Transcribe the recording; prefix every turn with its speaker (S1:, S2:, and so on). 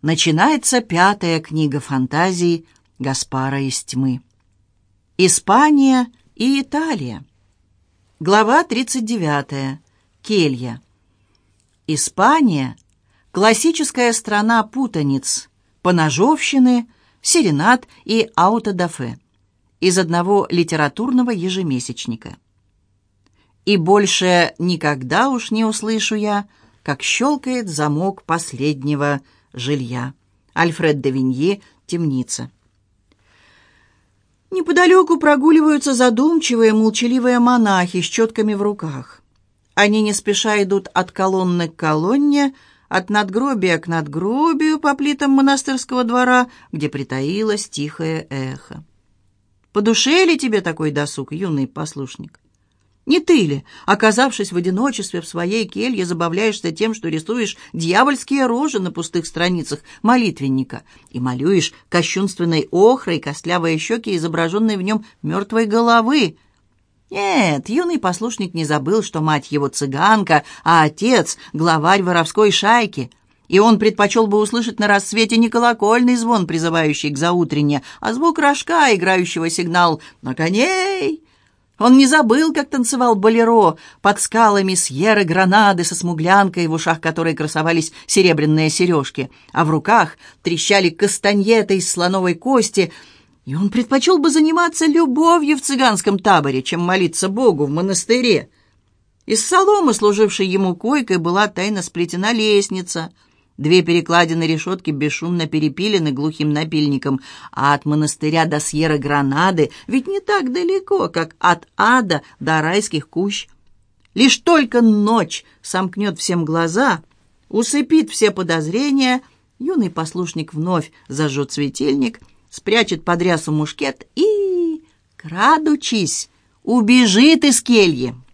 S1: начинается 5-я книга фантазий Гаспара из тьмы. Испания и Италия. Глава 39. Келья. Испания – классическая страна путаниц, поножовщины, серенад и аутодафе из одного литературного ежемесячника. И больше никогда уж не услышу я, как щелкает замок последнего жилья. Альфред де Виньи, «Темница». Неподалеку прогуливаются задумчивые, молчаливые монахи с четками в руках. Они не спеша идут от колонны к колонне, от надгробия к надгробию по плитам монастырского двора, где притаилось тихое эхо. По душе ли тебе такой досуг, юный послушник? Не ты ли, оказавшись в одиночестве в своей келье, забавляешься тем, что рисуешь дьявольские рожи на пустых страницах молитвенника и малюешь кощунственной охрой костлявые щеки, изображенные в нем мертвой головы? Нет, юный послушник не забыл, что мать его цыганка, а отец — главарь воровской шайки, и он предпочел бы услышать на рассвете не колокольный звон, призывающий к заутренне, а звук рожка, играющего сигнал «на коней». Он не забыл, как танцевал болеро под скалами Сьерры-Гранады со смуглянкой, в ушах которой красовались серебряные сережки, а в руках трещали кастаньеты из слоновой кости, и он предпочел бы заниматься любовью в цыганском таборе, чем молиться Богу в монастыре. Из соломы, служившей ему койкой, была тайно сплетена лестница. 2 перекладины решетки бесшумно перепилены глухим напильником, а от монастыря до Сьерры-Гранады ведь не так далеко, как от ада до райских кущ. Лишь только ночь сомкнет всем глаза, усыпит все подозрения, юный послушник вновь зажжет светильник, спрячет под рясу мушкет и, крадучись, убежит из кельи.